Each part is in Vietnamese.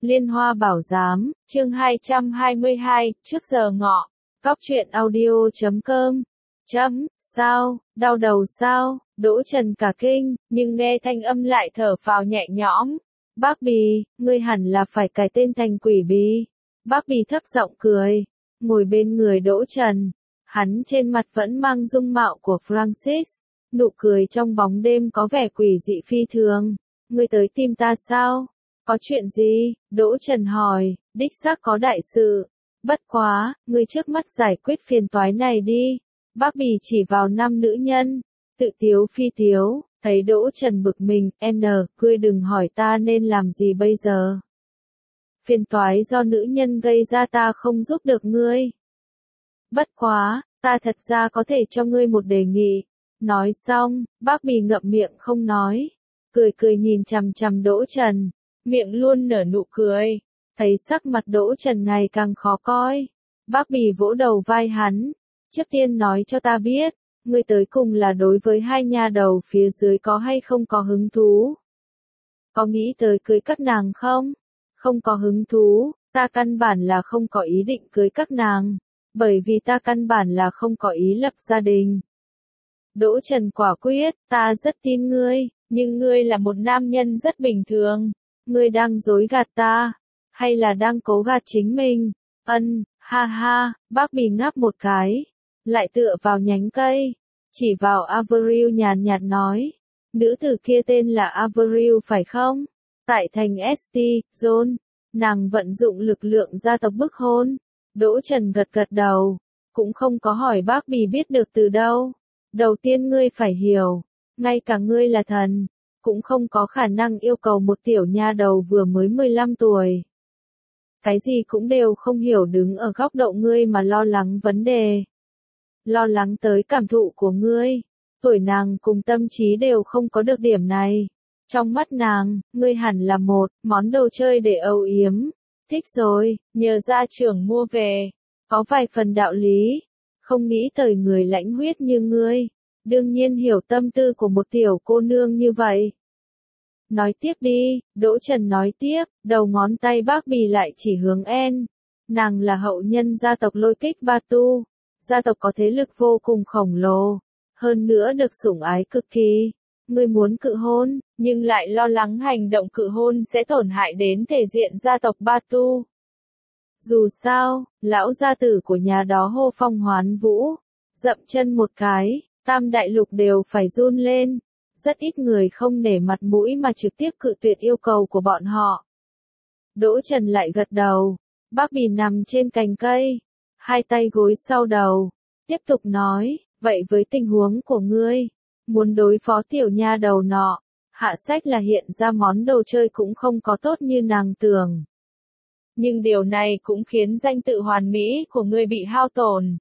Liên Hoa Bảo Giám, chương 222, trước giờ ngọ. Góc truyện audio.com. Sao, đau đầu sao? Đỗ Trần cả kinh, nhưng nghe thanh âm lại thở phào nhẹ nhõm. Bác Bì, ngươi hẳn là phải cải tên thành Quỷ Bì. Bác Bì thấp giọng cười, ngồi bên người Đỗ Trần. Hắn trên mặt vẫn mang dung mạo của Francis, nụ cười trong bóng đêm có vẻ quỷ dị phi thường. Ngươi tới tìm ta sao? Có chuyện gì? Đỗ Trần hỏi, đích xác có đại sự. Bất quá, ngươi trước mắt giải quyết phiền toái này đi. Bác Bì chỉ vào 5 nữ nhân, tự tiếu phi tiếu, thấy Đỗ Trần bực mình, ngươi đừng hỏi ta nên làm gì bây giờ. Phiền toái do nữ nhân gây ra ta không giúp được ngươi. Bất quá, ta thật ra có thể cho ngươi một đề nghị. Nói xong, bác Bì ngậm miệng không nói, cười nhìn chằm chằm Đỗ Trần, miệng luôn nở nụ cười. Thấy sắc mặt Đỗ Trần ngày càng khó coi, bác Bì vỗ đầu vai hắn, trước tiên nói cho ta biết, ngươi tới cùng là đối với hai nha đầu phía dưới có hay không có hứng thú? Có nghĩ tới cưới các nàng không? Không có hứng thú, ta căn bản là không có ý định cưới các nàng, bởi vì ta căn bản là không có ý lập gia đình. Đỗ Trần quả quyết, ta rất tin ngươi, nhưng ngươi là một nam nhân rất bình thường, ngươi đang dối gạt ta, hay là đang cố gạt chính mình? Ha ha, bác Bì ngáp một cái, lại tựa vào nhánh cây, chỉ vào Avril nhàn nhạt nói, nữ tử kia tên là Avril phải không? Tại thành St. John, nàng vận dụng lực lượng gia tộc bức hôn. Đỗ Trần gật đầu, cũng không có hỏi bác Bì biết được từ đâu. Đầu tiên ngươi phải hiểu, ngay cả ngươi là thần, cũng không có khả năng yêu cầu một tiểu nha đầu vừa mới 15 tuổi. Cái gì cũng đều không hiểu đứng ở góc độ ngươi mà lo lắng vấn đề. Lo lắng tới cảm thụ của ngươi, tuổi nàng cùng tâm trí đều không có được điểm này. Trong mắt nàng, ngươi hẳn là một món đồ chơi để âu yếm. Thích rồi, nhờ gia trưởng mua về, có vài phần đạo lý. Không nghĩ tới người lãnh huyết như ngươi, đương nhiên hiểu tâm tư của một tiểu cô nương như vậy. Nói tiếp đi, Đỗ Trần nói tiếp, đầu ngón tay bác Bì lại chỉ hướng En. Nàng là hậu nhân gia tộc Lôi Kích Batu, gia tộc có thế lực vô cùng khổng lồ, hơn nữa được sủng ái cực kỳ. Ngươi muốn cự hôn, nhưng lại lo lắng hành động cự hôn sẽ tổn hại đến thể diện gia tộc Batu. Dù sao, lão gia tử của nhà đó hô phong hoán vũ, dậm chân một cái, tam đại lục đều phải run lên. Rất ít người không nể mặt mũi mà trực tiếp cự tuyệt yêu cầu của bọn họ. Đỗ Trần lại gật đầu, bác Bì nằm trên cành cây, hai tay gối sau đầu, tiếp tục nói, vậy với tình huống của ngươi, muốn đối phó tiểu nha đầu nọ, hạ sách là hiện ra món đồ chơi cũng không có tốt như nàng tưởng. Nhưng điều này cũng khiến danh tự hoàn mỹ của ngươi bị hao tổn.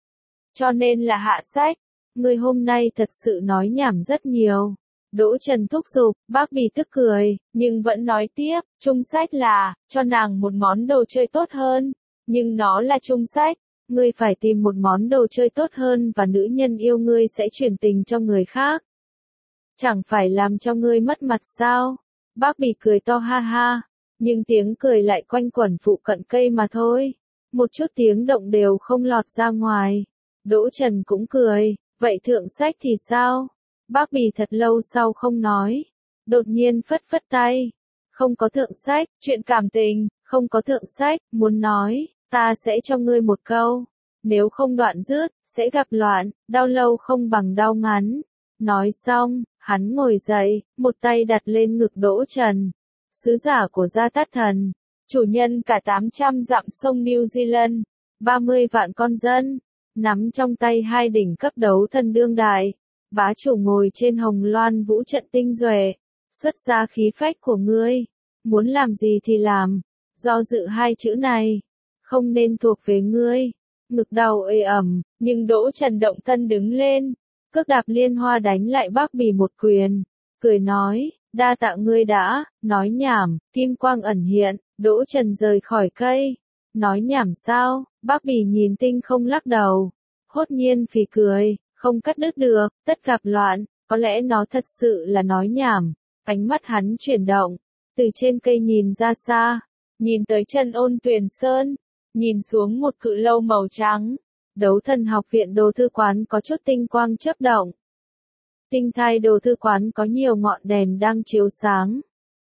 Cho nên là hạ sách, ngươi hôm nay thật sự nói nhảm rất nhiều. Đỗ Trần thúc giục, bác Bì tức cười, nhưng vẫn nói tiếp, chung sách là, cho nàng một món đồ chơi tốt hơn, nhưng nó là chung sách, ngươi phải tìm một món đồ chơi tốt hơn và nữ nhân yêu ngươi sẽ chuyển tình cho người khác. Chẳng phải làm cho ngươi mất mặt sao? Bác Bì cười to ha ha, nhưng tiếng cười lại quanh quẩn phụ cận cây mà thôi, một chút tiếng động đều không lọt ra ngoài. Đỗ Trần cũng cười, vậy thượng sách thì sao? Bác Bì thật lâu sau không nói, đột nhiên phất phất tay. Không có thượng sách, chuyện cảm tình, không có thượng sách, muốn nói, ta sẽ cho ngươi một câu. Nếu không đoạn dứt, sẽ gặp loạn, đau lâu không bằng đau ngắn. Nói xong, hắn ngồi dậy, một tay đặt lên ngực Đỗ Trần. Sứ giả của Gia Tát Thần, chủ nhân cả 800 dặm sông New Zealand, 30 vạn con dân, nắm trong tay hai đỉnh cấp đấu thần đương đại. Bá chủ ngồi trên hồng loan vũ trận tinh duệ, xuất ra khí phách của ngươi, muốn làm gì thì làm, do dự hai chữ này, không nên thuộc về ngươi. Ngực đau ê ẩm, nhưng Đỗ Trần động thân đứng lên, cước đạp Liên Hoa đánh lại bác Bì một quyền, cười nói, đa tạ ngươi đã, nói nhảm, kim quang ẩn hiện, Đỗ Trần rời khỏi cây, nói nhảm sao, bác Bì nhìn tinh không lắc đầu, hốt nhiên phì cười. Không cắt đứt được, tất gặp loạn, có lẽ nó thật sự là nói nhảm. Ánh mắt hắn chuyển động, từ trên cây nhìn ra xa, nhìn tới chân Ôn Tuyền Sơn, nhìn xuống một cự lâu màu trắng. Đấu Thần Học viện đồ thư quán có chút tinh quang chớp động. Tinh thai đồ thư quán có nhiều ngọn đèn đang chiếu sáng.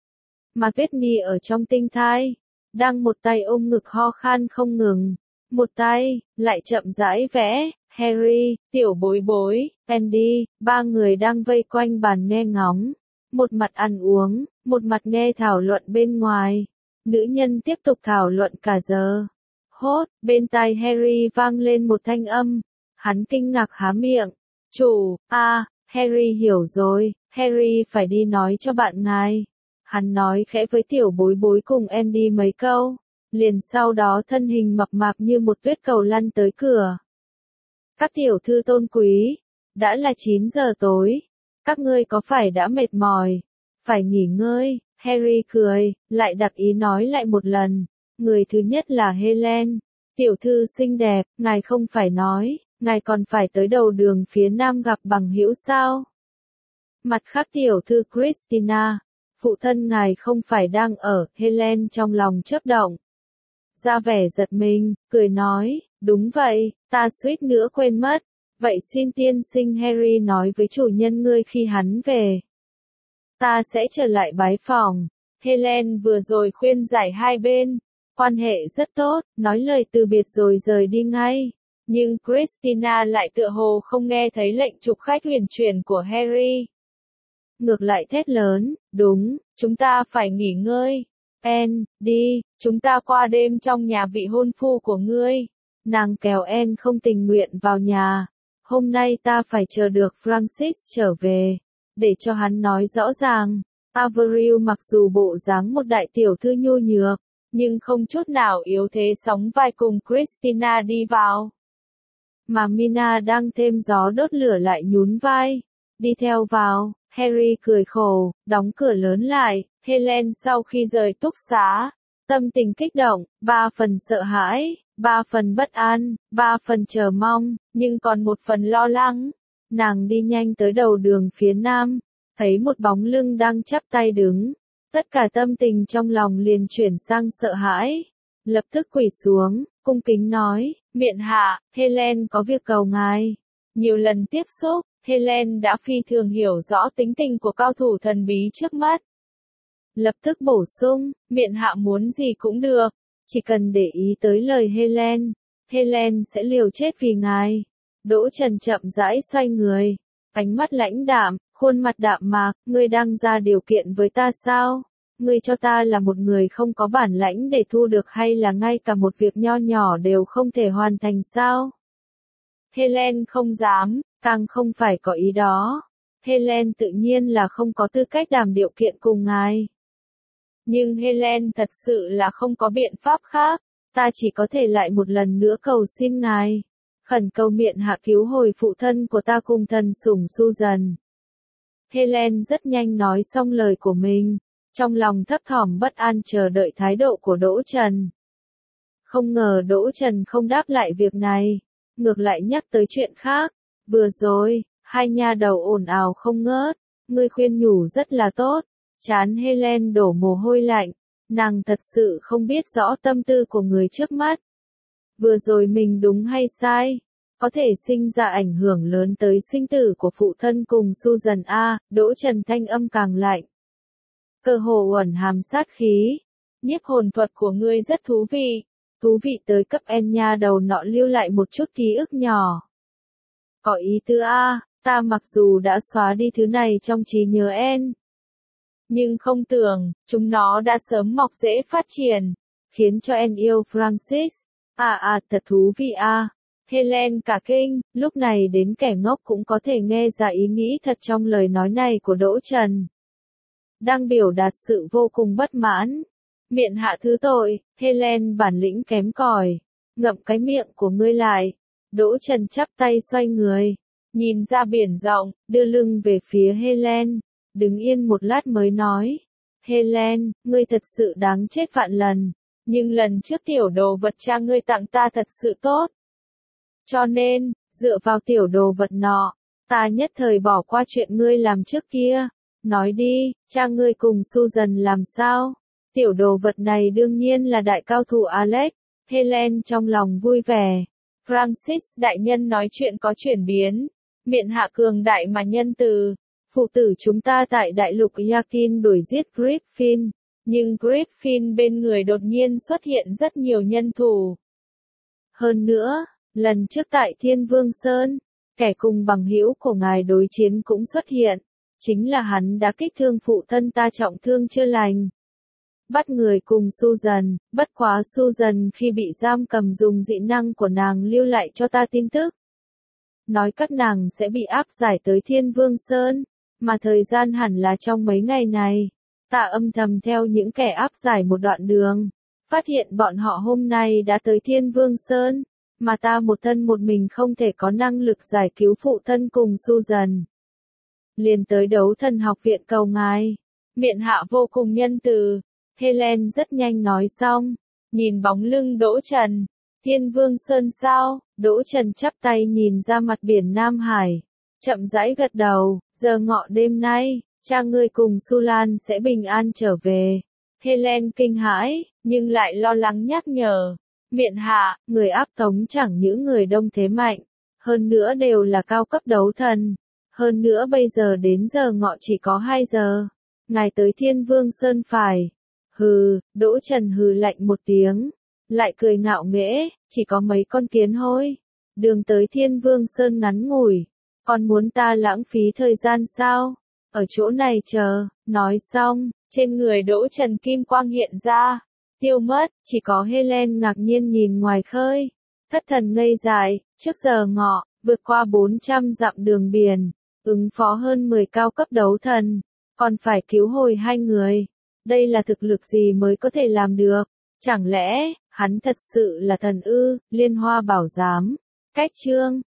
Mà Whitney ở trong tinh thai, đang một tay ôm ngực ho khan không ngừng, một tay lại chậm rãi vẽ. Harry, tiểu bối bối, Andy, ba người đang vây quanh bàn nghe ngóng, một mặt ăn uống, một mặt nghe thảo luận bên ngoài. Nữ nhân tiếp tục thảo luận cả giờ. Hốt, bên tai Harry vang lên một thanh âm. Hắn kinh ngạc há miệng. Chủ, Harry hiểu rồi, Harry phải đi nói cho bạn ngài. Hắn nói khẽ với tiểu bối bối cùng Andy mấy câu. Liền sau đó thân hình mập mạp như một tuyết cầu lăn tới cửa. Các tiểu thư tôn quý, đã là 9 giờ tối. Các ngươi có phải đã mệt mỏi? Phải nghỉ ngơi. Harry cười, lại đặc ý nói lại một lần. Người thứ nhất là Helen. Tiểu thư xinh đẹp, ngài không phải nói, ngài còn phải tới đầu đường phía nam gặp bằng hữu sao? Mặt khác tiểu thư Christina, phụ thân ngài không phải đang ở. Helen trong lòng chớp động. Ra vẻ giật mình, cười nói, đúng vậy, ta suýt nữa quên mất. Vậy xin tiên sinh Harry nói với chủ nhân ngươi khi hắn về. Ta sẽ trở lại bái phòng. Helen vừa rồi khuyên giải hai bên. Quan hệ rất tốt, nói lời từ biệt rồi rời đi ngay. Nhưng Christina lại tựa hồ không nghe thấy lệnh trục khách huyền chuyển của Harry. Ngược lại thét lớn, đúng, chúng ta phải nghỉ ngơi. Đi, chúng ta qua đêm trong nhà vị hôn phu của ngươi. Nàng kéo Anne không tình nguyện vào nhà. Hôm nay ta phải chờ được Francis trở về, để cho hắn nói rõ ràng. Avril mặc dù bộ dáng một đại tiểu thư nhu nhược, nhưng không chút nào yếu thế sóng vai cùng Christina đi vào. Mà Mina đang thêm gió đốt lửa lại nhún vai, đi theo vào. Harry cười khổ, đóng cửa lớn lại. Helen sau khi rời túc xá, tâm tình kích động, 3 phần sợ hãi, 3 phần bất an, 3 phần chờ mong, nhưng còn 1 phần lo lắng. Nàng đi nhanh tới đầu đường phía nam, thấy một bóng lưng đang chắp tay đứng. Tất cả tâm tình trong lòng liền chuyển sang sợ hãi. Lập tức quỳ xuống, cung kính nói, miện hạ, Helen có việc cầu ngài. Nhiều lần tiếp xúc, Helen đã phi thường hiểu rõ tính tình của cao thủ thần bí trước mắt. Lập tức bổ sung, miện hạ muốn gì cũng được, chỉ cần để ý tới lời Helen, Helen sẽ liều chết vì ngài. Đỗ Trần chậm rãi xoay người, ánh mắt lãnh đạm, khuôn mặt đạm mạc, ngươi đang ra điều kiện với ta sao? Ngươi cho ta là một người không có bản lãnh để thu được hay là ngay cả một việc nho nhỏ đều không thể hoàn thành sao? Helen không dám, càng không phải có ý đó. Helen tự nhiên là không có tư cách đàm điều kiện cùng ngài. Nhưng Helen thật sự là không có biện pháp khác, ta chỉ có thể lại một lần nữa cầu xin ngài. Khẩn cầu miện hạ cứu hồi phụ thân của ta cùng thần sủng Susan. Helen rất nhanh nói xong lời của mình, trong lòng thấp thỏm bất an chờ đợi thái độ của Đỗ Trần. Không ngờ Đỗ Trần không đáp lại việc này, ngược lại nhắc tới chuyện khác. Vừa rồi, hai nha đầu ồn ào không ngớt, ngươi khuyên nhủ rất là tốt. Trán Helen đổ mồ hôi lạnh, nàng thật sự không biết rõ tâm tư của người trước mắt. Vừa rồi mình đúng hay sai, có thể sinh ra ảnh hưởng lớn tới sinh tử của phụ thân cùng Susan A. Đỗ Trần thanh âm càng lạnh. Cơ hồ uẩn hàm sát khí. Nhiếp hồn thuật của ngươi rất thú vị tới cấp N nha đầu nọ lưu lại một chút ký ức nhỏ. Có ý tứ A, ta mặc dù đã xóa đi thứ này trong trí nhớ N. Nhưng không tưởng, chúng nó đã sớm mọc rễ phát triển, khiến cho N yêu Francis. Thật thú vị A. Helen cả kinh, lúc này đến kẻ ngốc cũng có thể nghe ra ý nghĩ thật trong lời nói này của Đỗ Trần. Đang biểu đạt sự vô cùng bất mãn. Miện hạ thứ tội, Helen bản lĩnh kém cỏi, ngậm cái miệng của ngươi lại. Đỗ Trần chắp tay xoay người, nhìn ra biển rộng, đưa lưng về phía Helen, đứng yên một lát mới nói. Helen, ngươi thật sự đáng chết vạn lần, nhưng lần trước tiểu đồ vật cha ngươi tặng ta thật sự tốt. Cho nên, dựa vào tiểu đồ vật nọ, ta nhất thời bỏ qua chuyện ngươi làm trước kia. Nói đi, cha ngươi cùng Susan làm sao? Tiểu đồ vật này đương nhiên là đại cao thủ Alex. Helen trong lòng vui vẻ. Francis đại nhân nói chuyện có chuyển biến. Miện hạ cường đại mà nhân từ. Phụ tử chúng ta tại đại lục Yakin đuổi giết Griffin. Nhưng Griffin bên người đột nhiên xuất hiện rất nhiều nhân thủ. Hơn nữa, lần trước tại Thiên Vương Sơn, kẻ cùng bằng hữu của ngài đối chiến cũng xuất hiện. Chính là hắn đã kích thương phụ thân ta trọng thương chưa lành. Bắt người cùng Susan, bất quá Susan khi bị giam cầm dùng dị năng của nàng lưu lại cho ta tin tức. Nói các nàng sẽ bị áp giải tới Thiên Vương Sơn, mà thời gian hẳn là trong mấy ngày này. Ta âm thầm theo những kẻ áp giải một đoạn đường, phát hiện bọn họ hôm nay đã tới Thiên Vương Sơn, mà ta một thân một mình không thể có năng lực giải cứu phụ thân cùng Susan. Liền tới đấu thần học viện cầu ngài. Miện hạ vô cùng nhân từ. Helen rất nhanh nói xong, nhìn bóng lưng Đỗ Trần. Thiên Vương Sơn sao? Đỗ Trần chắp tay nhìn ra mặt biển Nam Hải, chậm rãi gật đầu. Giờ ngọ đêm nay, cha ngươi cùng Su Lan sẽ bình an trở về. Helen kinh hãi, nhưng lại lo lắng nhắc nhở. Miện hạ, người áp tống chẳng những người đông thế mạnh, hơn nữa đều là cao cấp đấu thần. Hơn nữa bây giờ đến giờ ngọ chỉ có 2 giờ. Ngài tới Thiên Vương Sơn phải. Hừ, Đỗ Trần hừ lạnh một tiếng. Lại cười ngạo nghễ, chỉ có mấy con kiến hôi. Đường tới Thiên Vương Sơn ngắn ngủi. Còn muốn ta lãng phí thời gian sao? Ở chỗ này chờ. Nói xong, trên người Đỗ Trần kim quang hiện ra. Tiêu mất, chỉ có Helen ngạc nhiên nhìn ngoài khơi. Thất thần ngây dại, trước giờ ngọ, vượt qua 400 dặm đường biển. Ứng phó hơn 10 cao cấp đấu thần, còn phải cứu hồi 2 người. Đây là thực lực gì mới có thể làm được? Chẳng lẽ, hắn thật sự là thần ư? Liên Hoa Bảo Giám. Cách chương